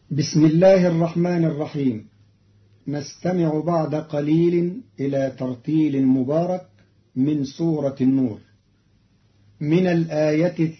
بسم الله الرحمن الرحيم. نستمع بعد قليل إلى ترتيل مبارك من سورة النور من الآية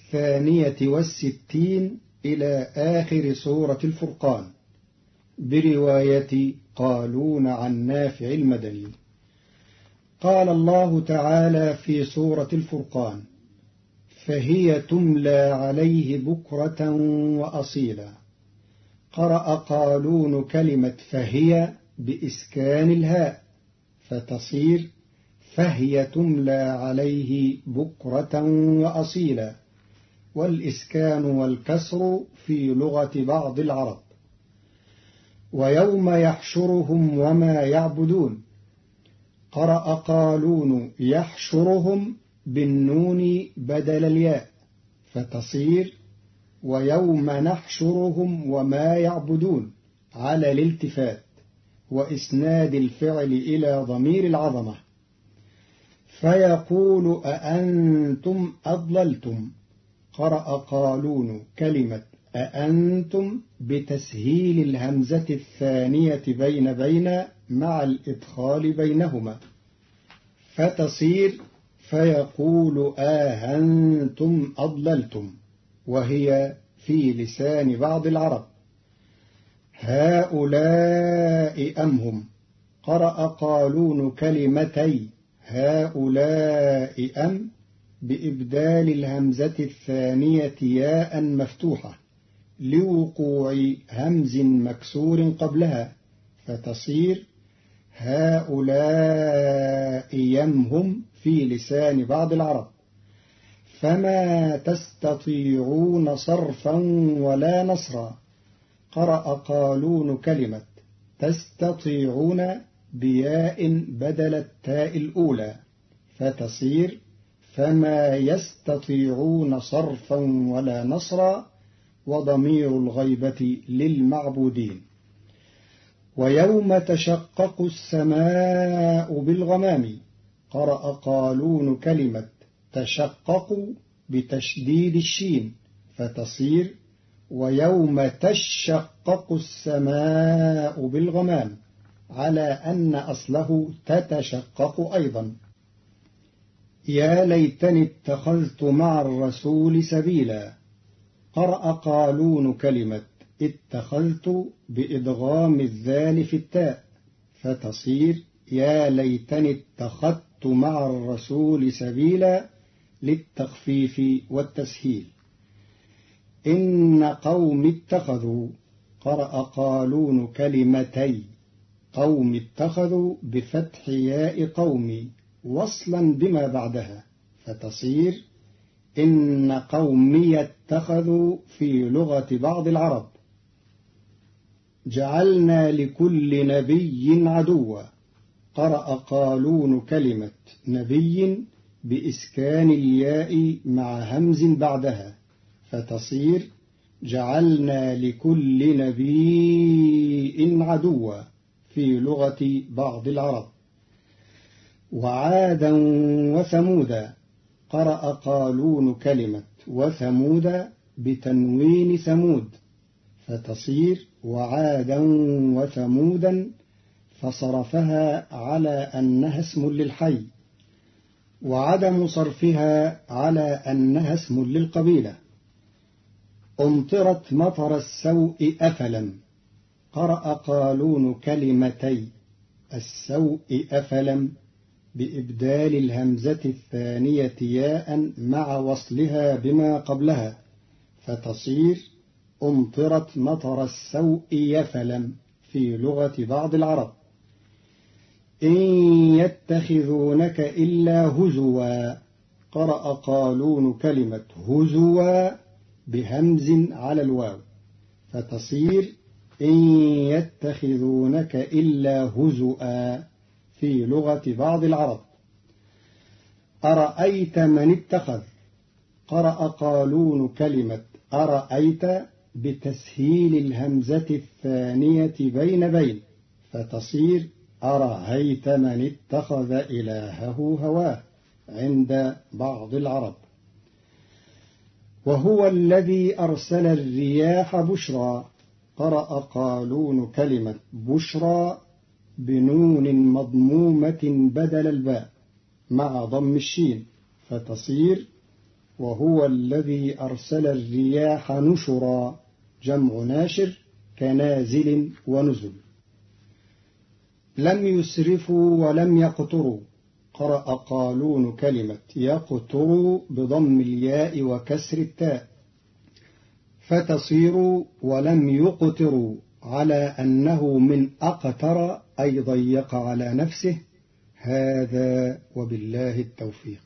62 إلى آخر سورة الفرقان برواية قالون عن نافع المدني. قال الله تعالى في سورة الفرقان: فهي تملى عليه بكرة وأصيلا. قرأ قالون كلمة فهي بإسكان الهاء فتصير فهي تملى عليه بكرة وأصيلا، والإسكان والكسر في لغة بعض العرب. ويوم يحشرهم وما يعبدون. قرأ قالون يحشرهم بالنون بدل الياء فتصير ويوم نحشرهم وما يعبدون على الالتفات وإسناد الفعل إلى ضمير العظمة. فيقول أأنتم أضللتم. قرأ قالون كلمة أأنتم بتسهيل الهمزة الثانية بين مع الإدخال بينهما فتصير فيقول آهنتم أضللتم، وهي في لسان بعض العرب. هؤلاء أم هم. قرأ قالون كلمتي هؤلاء أم بإبدال الهمزة الثانية ياء مفتوحة لوقوع همز مكسور قبلها فتصير هؤلاء يمهم في لسان بعض العرب. فما تستطيعون صرفا ولا نصرا. قرأ قالون كلمة تستطيعون بياء بدل التاء الأولى فتصير فما يستطيعون صرفا ولا نصرا، وضمير الغيبة للمعبودين. ويوم تشقق السماء بالغمام. قرأ قالون كلمة تشقق بتشديد الشين فتصير ويوم تشقق السماء بالغمام، على أن أصله تتشقق أيضا. يا ليتني اتخذت مع الرسول سبيلا. قرأ قالون كلمة اتخذت بإدغام الذال في التاء فتصير يا ليتني اتخذت مع الرسول سبيلا للتخفيف والتسهيل. إن قوم اتخذوا. قرأ قالون كلمتي قوم اتخذوا بفتح ياء قومي وصلا بما بعدها فتصير إن قومي اتخذوا في لغة بعض العرب. جعلنا لكل نبي عدوا. قرأ قالون كلمة نبي بإسكان الياء مع همز بعدها فتصير جعلنا لكل نبي عدوا في لغة بعض العرب. وعادا وثمودا. قرأ قالون كلمة وثمود بتنوين ثمود فتصير وعادا وثمودا فصرفها على أنها اسم للحي، وعدم صرفها على أنها اسم للقبيلة. أمطرت مطر السوء أفلم. قرأ قالون كلمتي السوء أفلم بإبدال الهمزة الثانية ياء مع وصلها بما قبلها فتصير أمطرت مطر السوء يفلم في لغة بعض العرب. إن يتخذونك إلا هزوا. قرأ قالون كلمة هزوا بهمز على الواو فتصير إن يتخذونك إلا هزوا في لغة بعض العرب. أرأيت من اتخذ. قرأ قالون كلمة أرأيت بتسهيل الهمزة الثانية بين فتصير أرأيت من اتخذ إلهه هواه عند بعض العرب. وهو الذي أرسل الرياح بشرا. قرأ قالون كلمة بشرى بنون مضمومة بدل الباء مع ضم الشين، فتصير وهو الذي أرسل الرياح نشرا، جمع ناشر كنازل ونزل. لم يسرفوا ولم يقتروا، قرأ قالون كلمة يقتروا بضم الياء وكسر التاء، فتصير ولم يقتروا، على أنه من أقتر أي ضيق على نفسه. هذا وبالله التوفيق.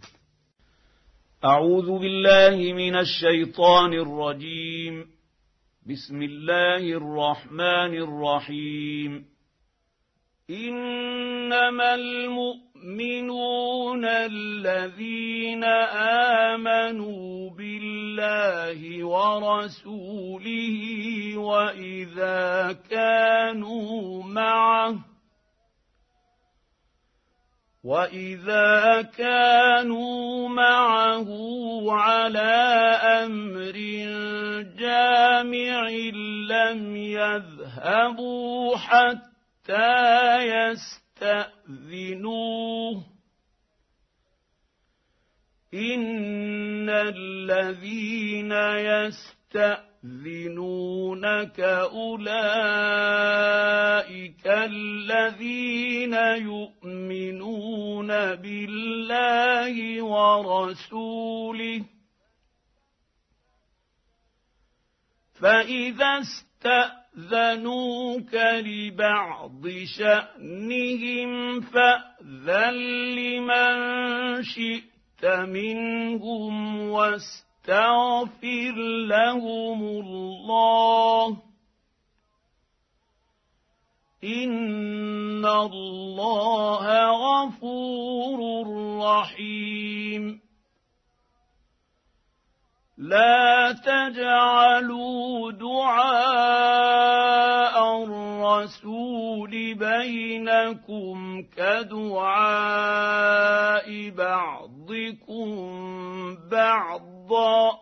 أعوذ بالله من الشيطان الرجيم. بسم الله الرحمن الرحيم. إنما المؤمنون الذين آمنوا بالله ورسوله وإذا كانوا معه على أمر جامع لم يذهبوا حتى يستأذنوه. إن الذين يستأذنونك أولئك الذين يؤمنون بالله ورسوله، فإذا استأذنوك لبعض شأنهم فأذن لمن شئت منهم واستغفر لهم الله، إن الله غفور رحيم. لا تجعلوا دعاء الرسول بينكم كدعاء بعضكم بعضا،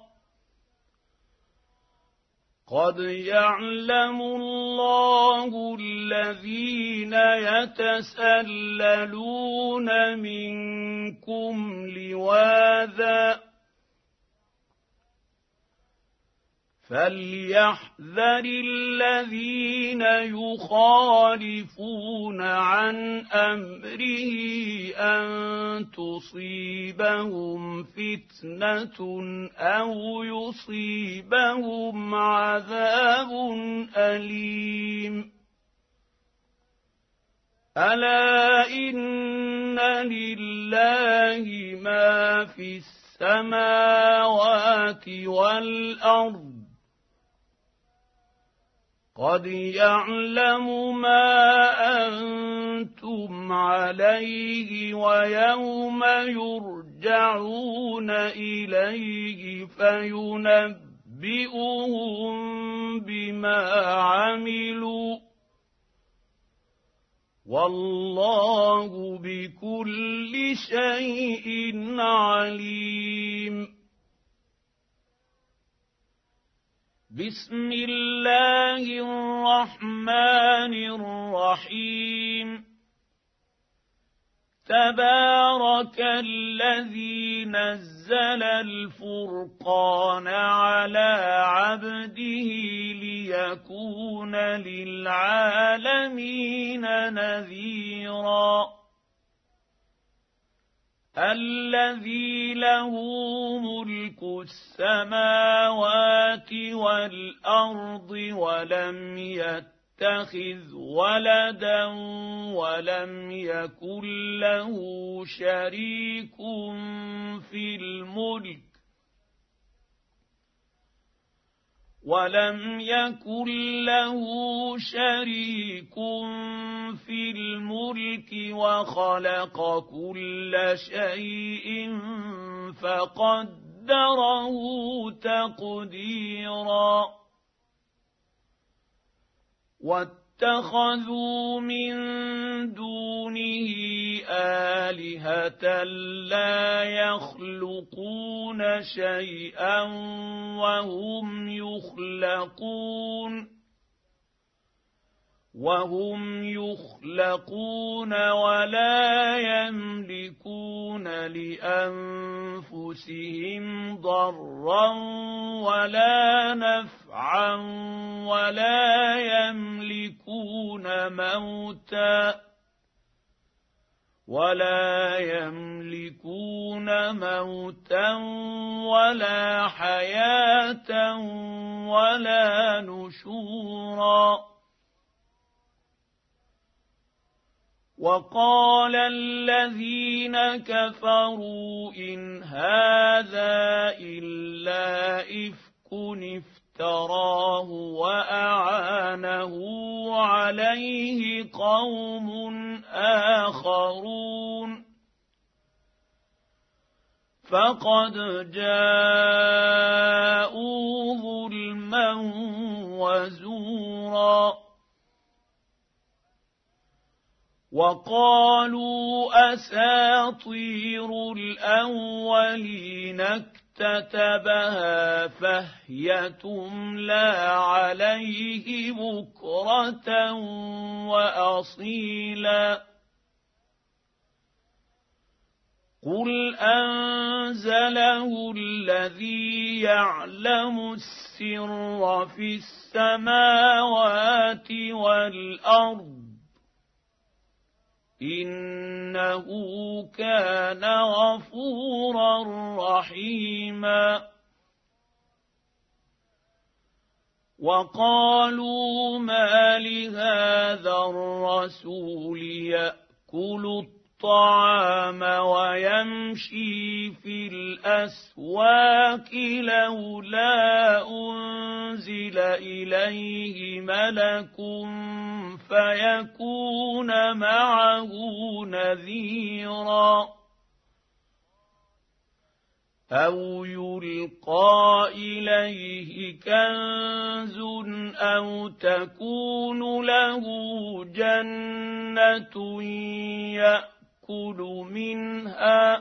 قد يعلم الله الذين يتسللون منكم لواذا، فليحذر الذين يخالفون عن أمره أن تصيبهم فتنة أو يصيبهم عذاب أليم. ألا إن لله ما في السماوات والأرض، قد يعلم ما أنتم عليه ويوم يرجعون إليه فينبئهم بما عملوا، والله بكل شيء عليم. بسم الله الرحمن الرحيم. تبارك الذي نزل الفرقان على عبده ليكون للعالمين نذيرا، الذي له ملك السماوات والأرض ولم يتخذ ولدا ولم يكن له شريك في الملك وخلق كل شيء فقدره تقديرا. واتخذوا من دونه آلهة لا يخلقون شيئا وهم يخلقون، وهم يخلقون ولا يملكون لأنفسهم ضرا ولا نفعا ولا يملكون موتا ولا حياة ولا نشورا. وقال الذين كفروا إن هذا إلا إفك افتراه وأعانه عليه قوم آخرون فقد جاءوا ظلما وزورا. وقالوا أساطير الأولين اكتتبها فهي تملى عليه بكرة وأصيلا. قل أنزله الذي يعلم السر في السماوات والأرض إنه كان غفورا رحيما. وقالوا ما لهذا الرسول يأكل الطعام ويمشي في الأسواق لولا أنزل إليه ملك فيكون معه نذيرا أو يلقى إليه كنز أو تكون له جنة يأكل منها.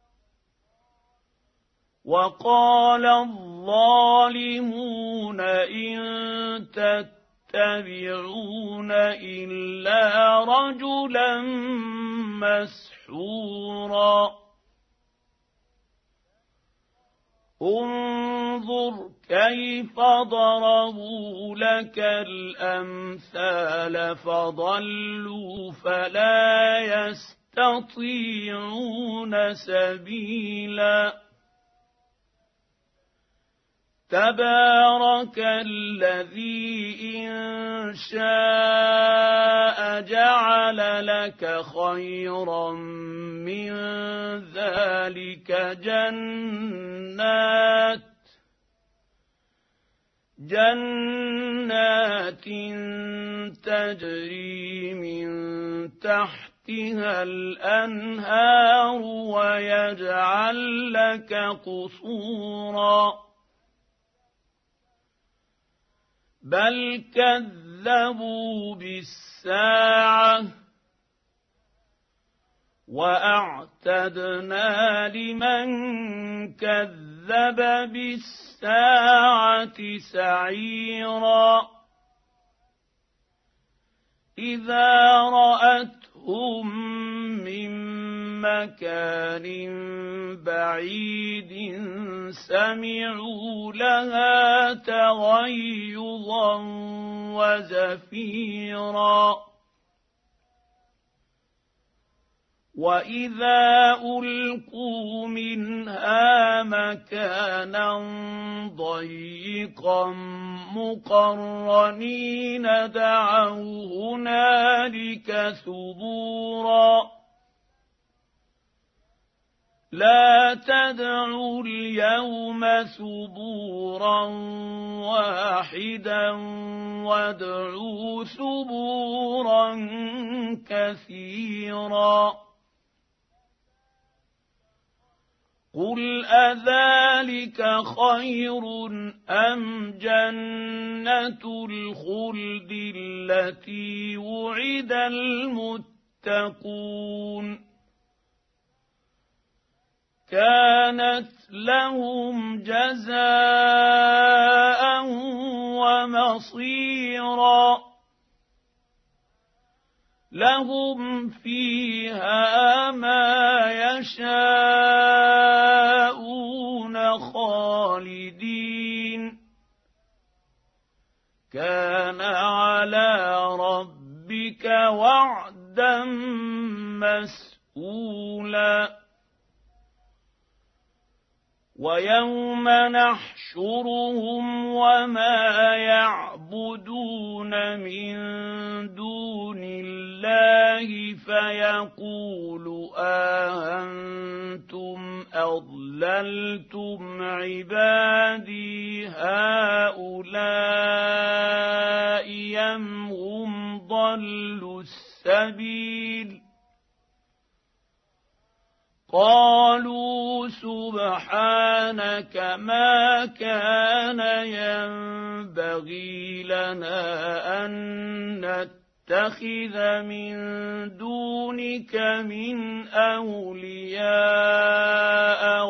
وقال الظالمون إن تتبعون إلا رجلا مسحورا. انظر كيف ضربوا لك الأمثال فضلوا فلا يستطيعون سبيلا. تبارك الذي إن شاء جعل لك خيرا من ذلك جنات تجري من تحتها الأنهار ويجعل لك قصورا بل كذبوا بالساعة وأعتدنا لمن كذب بالساعة سعيرا. إذا رأتهم من مكان بعيد سمعوا لها تغيظا وزفيرا. وإذا ألقوا منها مكانا ضيقا مقرنين دعوا هنالك ثبورا. لا تدعوا اليوم ثبورا واحدا وادعوا ثبورا كثيرا. قل أذلك خير أم جنة الخلد التي وعد المتقون كانت لهم جزاء ومصيرا. لهم فيها ما يشاءون خالدين كان على ربك وعدا مسئولا ويوم نحشرهم وما يعبدون من دون الله فيقول أأنتم أضللتم عبادي هؤلاء أم هم ضلوا السبيل قالوا سبحانك ما كان ينبغي لنا أن نتخذ من دونك من أولياء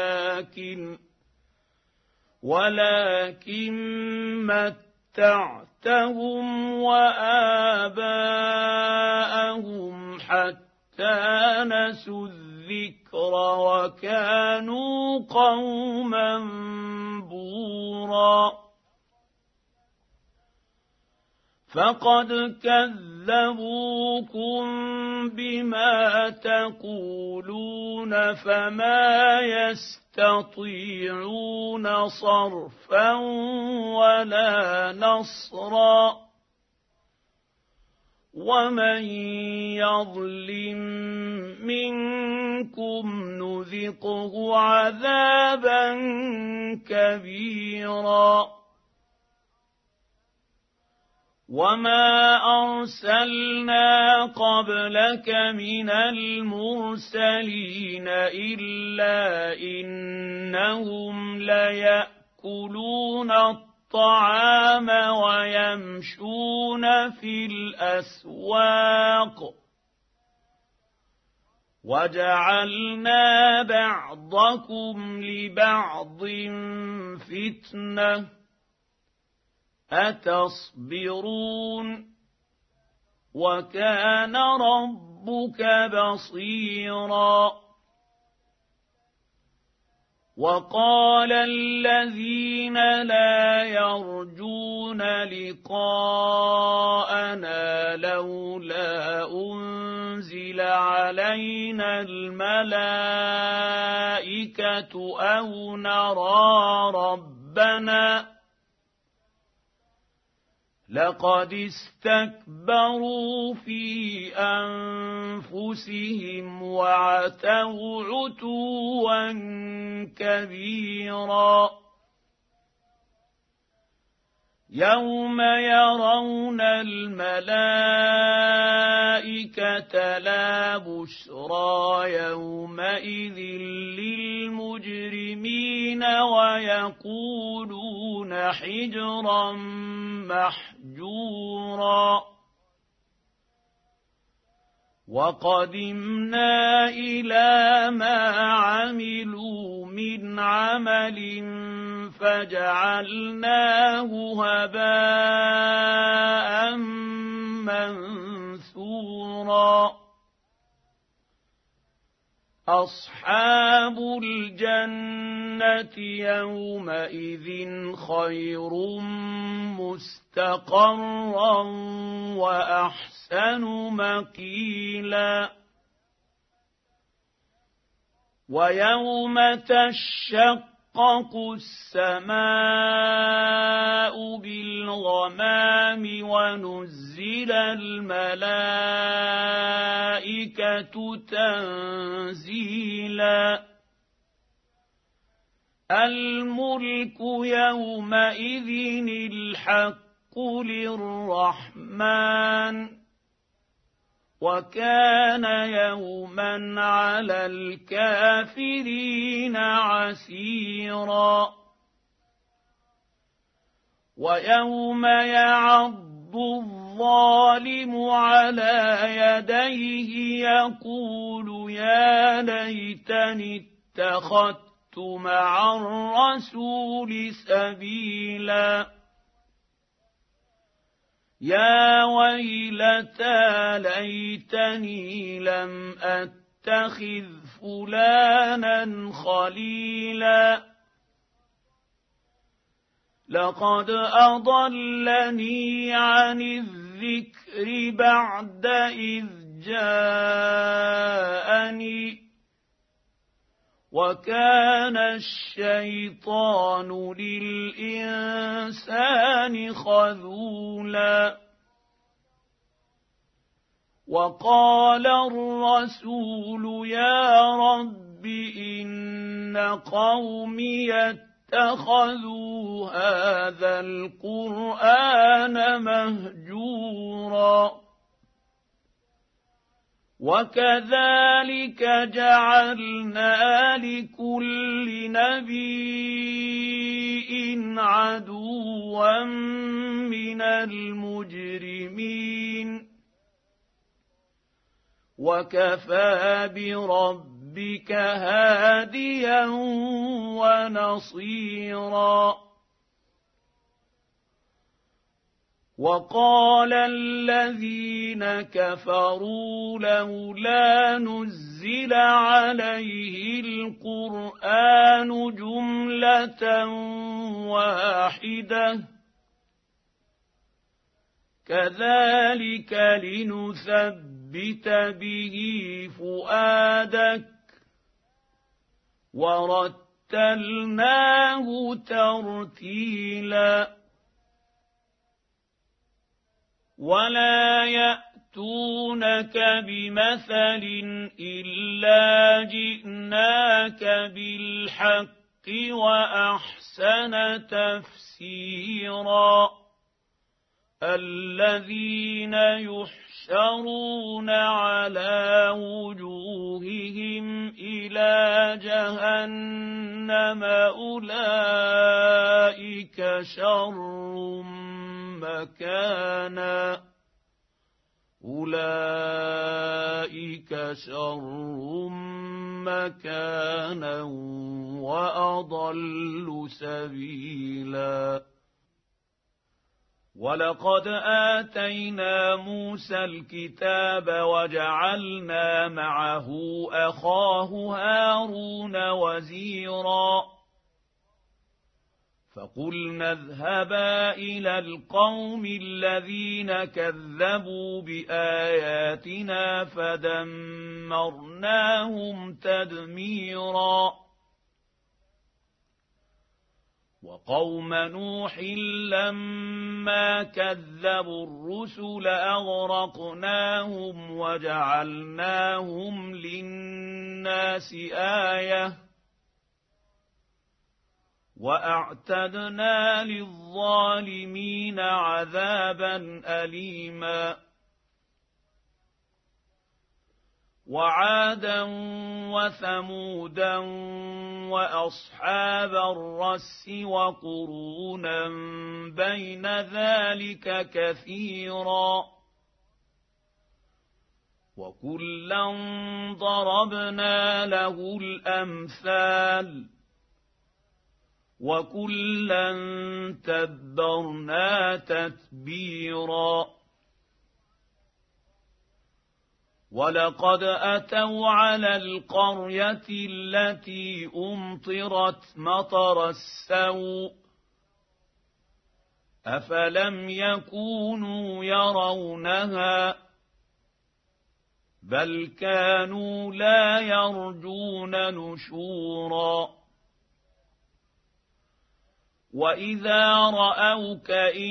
ولكن متعتهم وآباءهم حتى نسوا الذكر وكانوا قوما بورا فقد كذبوكم بما تقولون فما يستطيعون صرفا ولا نصرا ومن يظلم منكم نذقه عذابا كبيرا وما أرسلنا قبلك من المرسلين إلا إنهم ليأكلون الطعام ويمشون في الأسواق وجعلنا بعضكم لبعض فتنة أتصبرون وكان ربك بصيرا وقال الذين لا يرجون لقاءنا لولا أنزل علينا الملائكة أو نرى ربنا لقد استكبروا في أنفسهم وعتوا عتوا كبيرا يوم يرون الملائكة لا بشرى يومئذ للمجرمين ويقولون حجرا محجورا وقدمنا إلى ما عملوا من عمل فجعلناه هباء منثورا أصحاب الجنة يومئذ خير مستقرا وأحسن مقيلا ويوم تشقق السماء بالغمام ونزل الملائكة تنزيلا الملك يومئذ الحق للرحمن وكان يوما على الكافرين عسيرا ويوم يعض الظالم على يديه يقول يا ليتني اتخذت مع الرسول سبيلا يا ويلتى ليتني لم أتخذ فلانا خليلا لقد أضلني عن الذكر بعد إذ جاءني وكان الشيطان للإنسان خذولا وقال الرسول يا رب إن قومي اتخذوا هذا القرآن مهجورا وكذلك جعلنا لكل نبي عدوا من المجرمين وكفى بربك هاديا ونصيرا وقال الذين كفروا لولا نزل عليه القرآن جملة واحدة كذلك لنثبت به فؤادك ورتلناه ترتيلا ولا يأتونك بمثل إلا جئناك بالحق وأحسن تفسيرا الذين يحشرون على وجوههم إلى جهنم أولئك شر مكانا وأضل سبيلا ولقد آتينا موسى الكتاب وجعلنا معه أخاه هارون وزيرا فقلنا اذهبا إلى القوم الذين كذبوا بآياتنا فدمرناهم تدميرا وقوم نوح لما كذبوا الرسل أغرقناهم وجعلناهم للناس آية وأعتدنا للظالمين عذابا أليما وعادا وثمودا وأصحاب الرس وقرونا بين ذلك كثيرا وكلا ضربنا له الأمثال وكلا تبرنا تتبيرا ولقد أتوا على القرية التي أمطرت مطر السوء أفلم يكونوا يرونها بل كانوا لا يرجون نشورا وإذا رأوك إن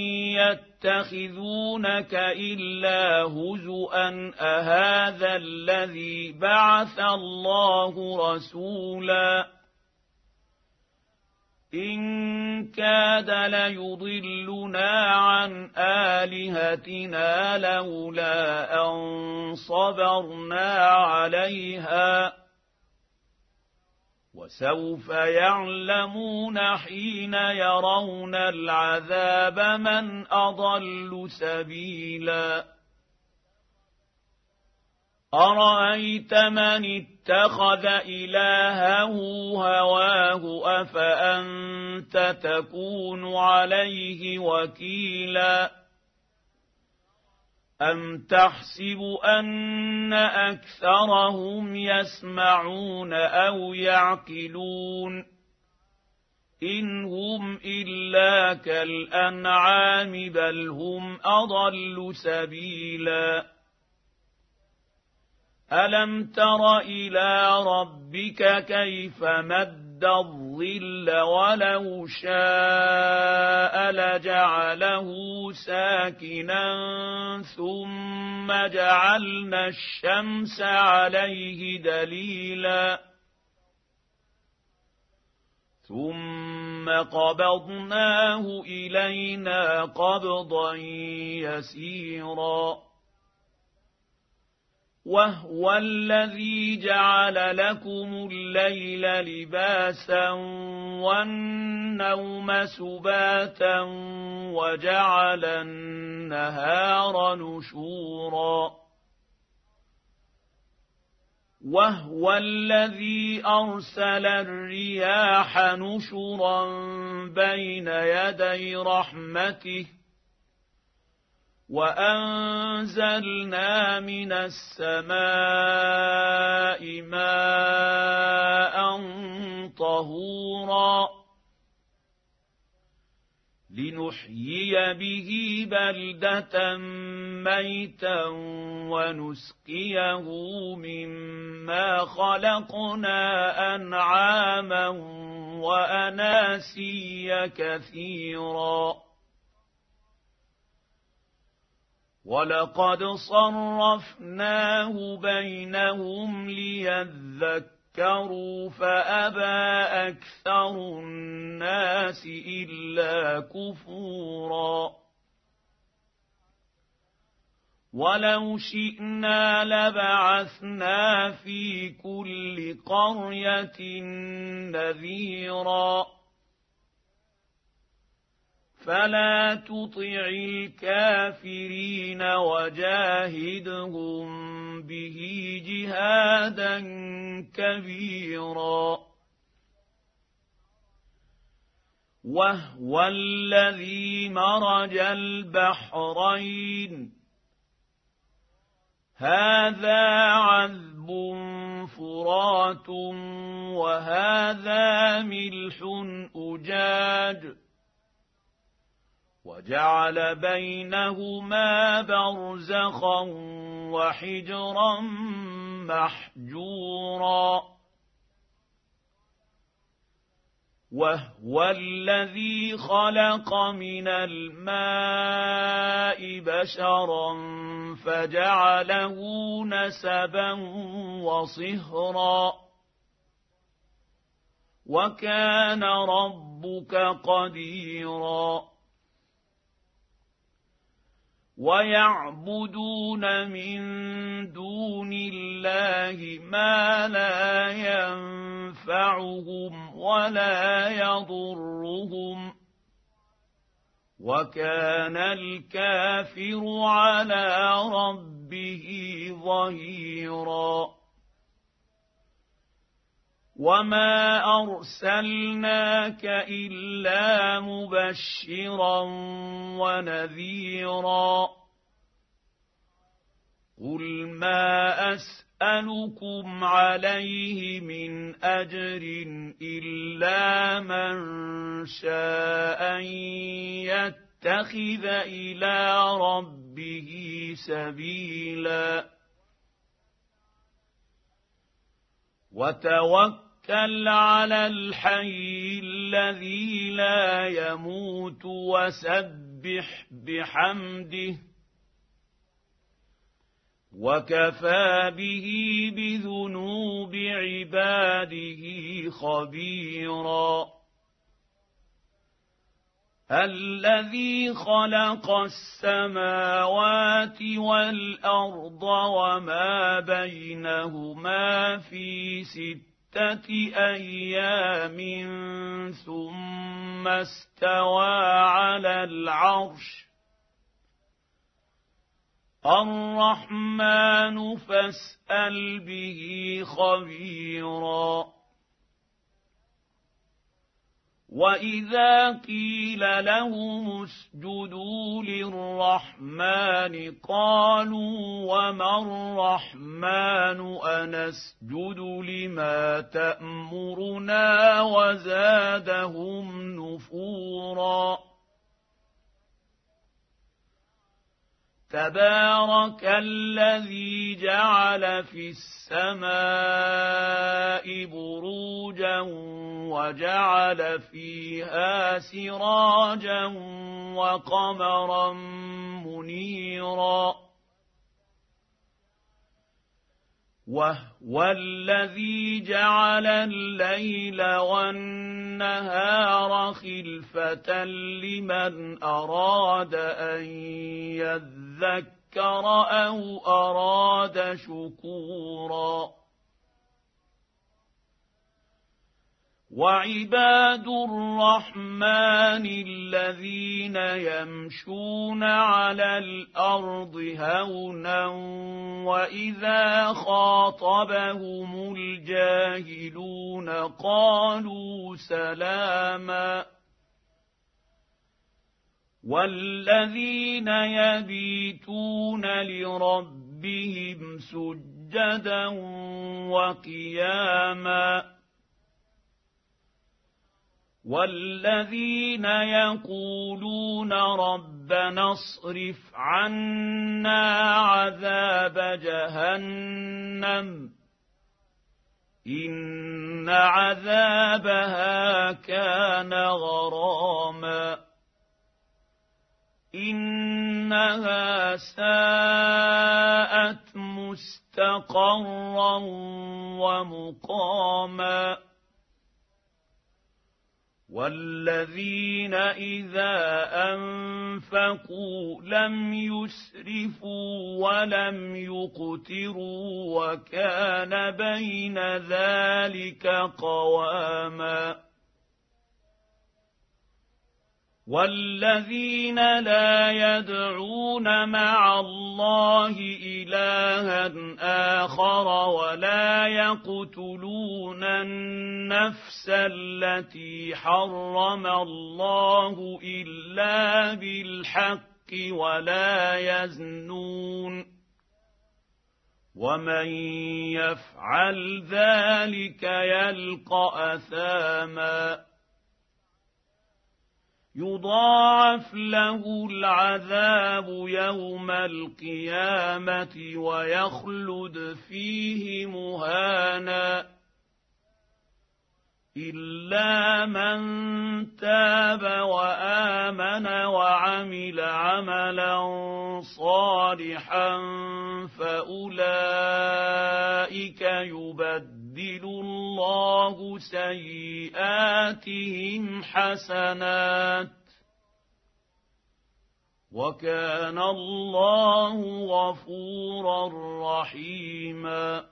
يتخذونك إلا هزؤا أهذا الذي بعث الله رسولا إن كاد ليضلنا عن آلهتنا لولا أن صبرنا عليها وسوف يعلمون حين يرون العذاب من أضل سبيلا أرأيت من اتخذ إلهه هواه أفأنت تكون عليه وكيلا أَمْ تَحْسِبُ أَنَّ أَكْثَرَهُمْ يَسْمَعُونَ أَوْ يَعْقِلُونَ إِنْ هُمْ إِلَّا كَالْأَنْعَامِ بَلْ هُمْ أَضَلُّ سَبِيلًا أَلَمْ تَرَ إِلَىٰ رَبِّكَ كَيْفَ مَدَّ الظِّلَّ وَلَوْ شَاءَ لَجَعَلَهُ سَاكِنًا ثُمَّ جَعَلْنَا الشَّمْسَ عَلَيْهِ دَلِيلًا ثُمَّ قَبَضْنَاهُ إِلَيْنَا قَبْضًا يَسِيرًا وَهُوَ الَّذِي جَعَلَ لَكُمُ اللَّيْلَ لِبَاسًا وَالنَّوْمَ سُبَاتًا وَجَعَلَ النَّهَارَ نُشُورًا وَهُوَ الَّذِي أَرْسَلَ الرِّيَاحَ نُشُرًا بَيْنَ يَدَيْ رَحْمَتِهِ وَأَنزَلْنَا مِنَ السَّمَاءِ مَاءً طَهُورًا لِنُحْيِيَ بِهِ بَلْدَةً مَّيْتًا وَنُسْقِيَهُ مِمَّا خَلَقْنَا أَنْعَامًا وَأَنَاسِيَّ كَثِيرًا وَلَقَدْ صَرَّفْنَاهُ بَيْنَهُمْ لِيَذَّكَّرُوا فَأَبَىٰ أَكْثَرُ النَّاسِ إِلَّا كُفُورًا وَلَوْ شِئْنَا لَبَعَثْنَا فِي كُلِّ قَرْيَةٍ نَذِيرًا فَلَا تُطِعِ الْكَافِرِينَ وَجَاهِدْهُم بِهِ جِهَادًا كَبِيرًا وَهُوَ الَّذِي مَرَجَ الْبَحْرَيْنِ هَٰذَا عَذْبٌ فُرَاتٌ وَهَٰذَا مِلْحٌ أُجَاجٌ وَجَعَلَ بَيْنَهُمَا بَرْزَخًا وَحِجْرًا مَّحْجُورًا وَهُوَ الَّذِي خَلَقَ مِنَ الْمَاءِ بَشَرًا فَجَعَلَهُ نَسَبًا وَصِهْرًا وَكَانَ رَبُّكَ قَدِيرًا وَيَعْبُدُونَ مِن دُونِ اللَّهِ مَا لَا يَنفَعُهُمْ وَلَا يَضُرُّهُمْ وَكَانَ الْكَافِرُ عَلَىٰ رَبِّهِ ظَهِيرًا وَمَا أَرْسَلْنَاكَ إِلَّا مُبَشِّرًا وَنَذِيرًا قُلْ مَا أَسْأَلُكُمْ عَلَيْهِ مِنْ أَجْرٍ إِلَّا مَن شَاءَ أَن يَتَّخِذَ إِلَىٰ رَبِّهِ سَبِيلًا وَتَوَكَّلْ عَلَى الْحَيِّ الَّذِي لَا يَمُوتُ وَسَبِّحْ بِحَمْدِهِ وَكَفَىٰ بِهِ بِذُنُوبِ عِبَادِهِ خَبِيرًا الَّذِي خَلَقَ السَّمَاوَاتِ وَالْأَرْضَ وَمَا بَيْنَهُمَا فِي 6 أَيَّامٍ ثُمَّ اسْتَوَىٰ عَلَى الْعَرْشِ الرَّحْمَٰنُ فَاسْأَلْ بِهِ خَبِيرًا وإذا قيل لهم اسجدوا للرحمن قالوا وما الرحمن أنسجد لما تأمرنا وزادهم نفورا تبارك الذي جعل في السماء بروجا وجعل فيها سراجا وقمرا منيرا وهو الذي جعل الليل والنهار خلفة لمن أراد أن يذكر أو أراد شكورا وعباد الرحمن الذين يمشون على الأرض هونا وإذا خاطبهم الجاهلون قالوا سلاما والذين يبيتون لربهم سجدا وقياما والذين يقولون ربنا اصرف عنا عذاب جهنم إن عذابها كان غراما إنها ساءت مستقرا ومقاما والذين إذا أنفقوا لم يسرفوا ولم يقتروا وكان بين ذلك قواما والذين لا يدعون مع الله إلها آخر ولا يقتلون النفس التي حرم الله إلا بالحق ولا يزنون ومن يفعل ذلك يلقى أثاما يضاعف له العذاب يوم القيامة ويخلد فيه مهانا إلا من تاب وآمن وعمل عملا صالحا فأولئك يبدل الله سيئاتهم حسنات وكان الله غفورا رحيما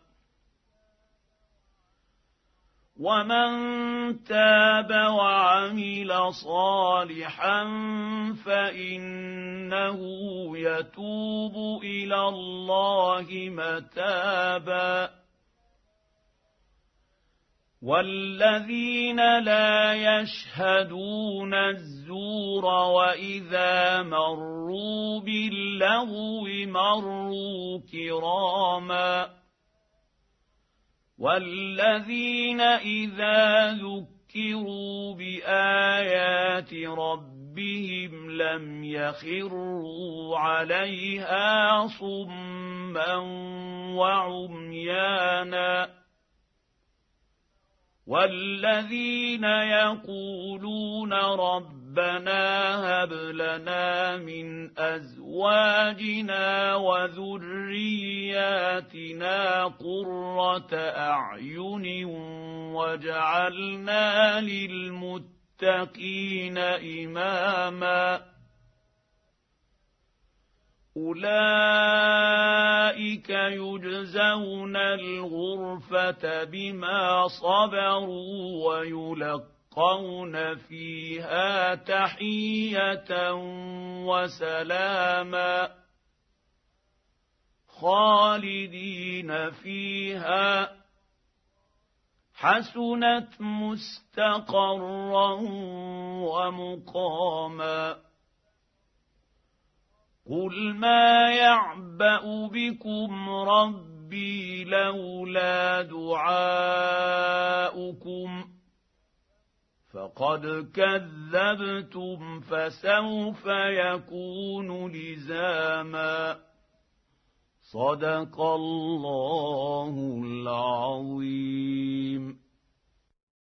ومن تاب وعمل صالحا فإنه يتوب إلى الله متابا والذين لا يشهدون الزور وإذا مروا باللغو مروا كراما والذين إذا ذكروا بآيات ربهم لم يخروا عليها صما وعميانا والذين يقولون ربنا هب لنا من أزواجنا وذرياتنا قرة أعين واجعلنا للمتقين إماما أولئك يجزون الغرفة بما صبروا ويلقون فيها تحية وسلاما خالدين فيها حسنت مستقرا ومقاما قل ما يعبأ بكم ربي لولا دعاؤكم فقد كذبتم فسوف يكون لزاما صدق الله العظيم.